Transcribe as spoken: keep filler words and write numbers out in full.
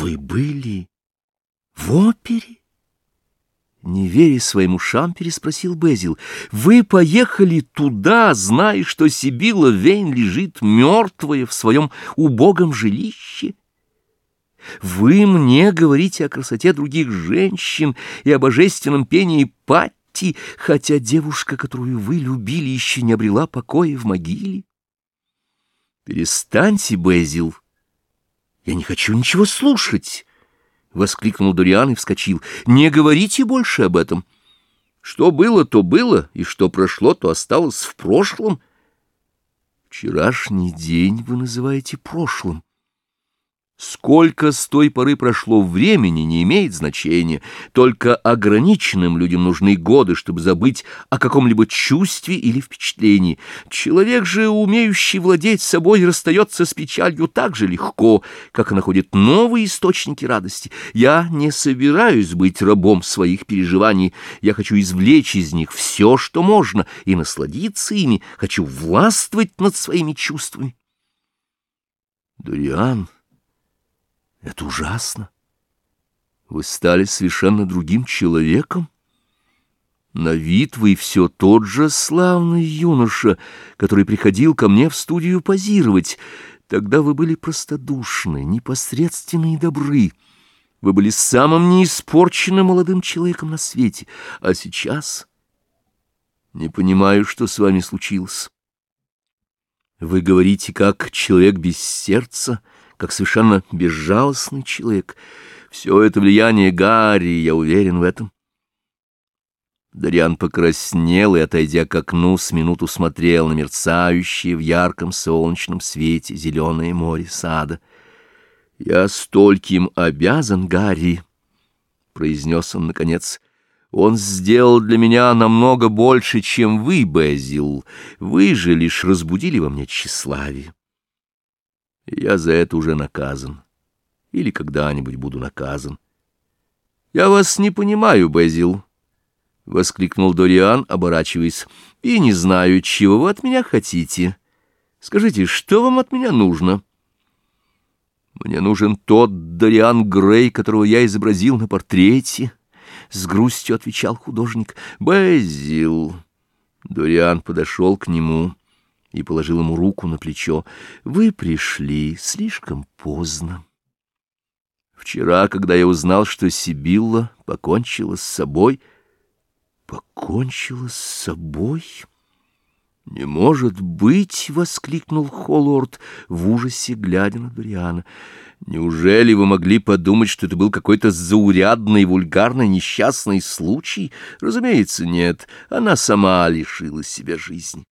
Вы были в опере? Не веря своим ушам, переспросил Безил. Вы поехали туда, зная, что Сибилла Вейн лежит мертвая в своем убогом жилище? Вы мне говорите о красоте других женщин и о божественном пении Патти, хотя девушка, которую вы любили, еще не обрела покоя в могиле? Перестаньте, Безил. Я не хочу ничего слушать. — воскликнул Дориан и вскочил. — Не говорите больше об этом. Что было, то было, и что прошло, то осталось в прошлом. Вчерашний день вы называете прошлым. Сколько с той поры прошло времени, не имеет значения. Только ограниченным людям нужны годы, чтобы забыть о каком-либо чувстве или впечатлении. Человек же, умеющий владеть собой, расстается с печалью так же легко, как и находит новые источники радости. Я не собираюсь быть рабом своих переживаний. Я хочу извлечь из них все, что можно, и насладиться ими. Хочу властвовать над своими чувствами. Дориан... Это ужасно. Вы стали совершенно другим человеком. На вид вы все тот же славный юноша, который приходил ко мне в студию позировать. Тогда вы были простодушны, непосредственны и добры. Вы были самым неиспорченным молодым человеком на свете. А сейчас не понимаю, что с вами случилось. Вы говорите, как человек без сердца, как совершенно безжалостный человек. Все это влияние Гарри, я уверен в этом. Дориан покраснел и, отойдя к окну, с минуту смотрел на мерцающее в ярком солнечном свете зеленое море сада. — Я стольким обязан Гарри, — произнес он наконец. — Он сделал для меня намного больше, чем вы, Безил. Вы же лишь разбудили во мне тщеславие. Я за это уже наказан. Или когда-нибудь буду наказан. — Я вас не понимаю, Безил, — воскликнул Дориан, оборачиваясь, — и не знаю, чего вы от меня хотите. Скажите, что вам от меня нужно? — Мне нужен тот Дориан Грей, которого я изобразил на портрете, — с грустью отвечал художник. — Безил. Дориан подошел к нему и положил ему руку на плечо. — Вы пришли слишком поздно. Вчера, когда я узнал, что Сибилла покончила с собой... — Покончила с собой? — Не может быть! — воскликнул Холлорд в ужасе, глядя на Дориана. — Неужели вы могли подумать, что это был какой-то заурядный, вульгарный, несчастный случай? Разумеется, нет. Она сама лишила себя жизни.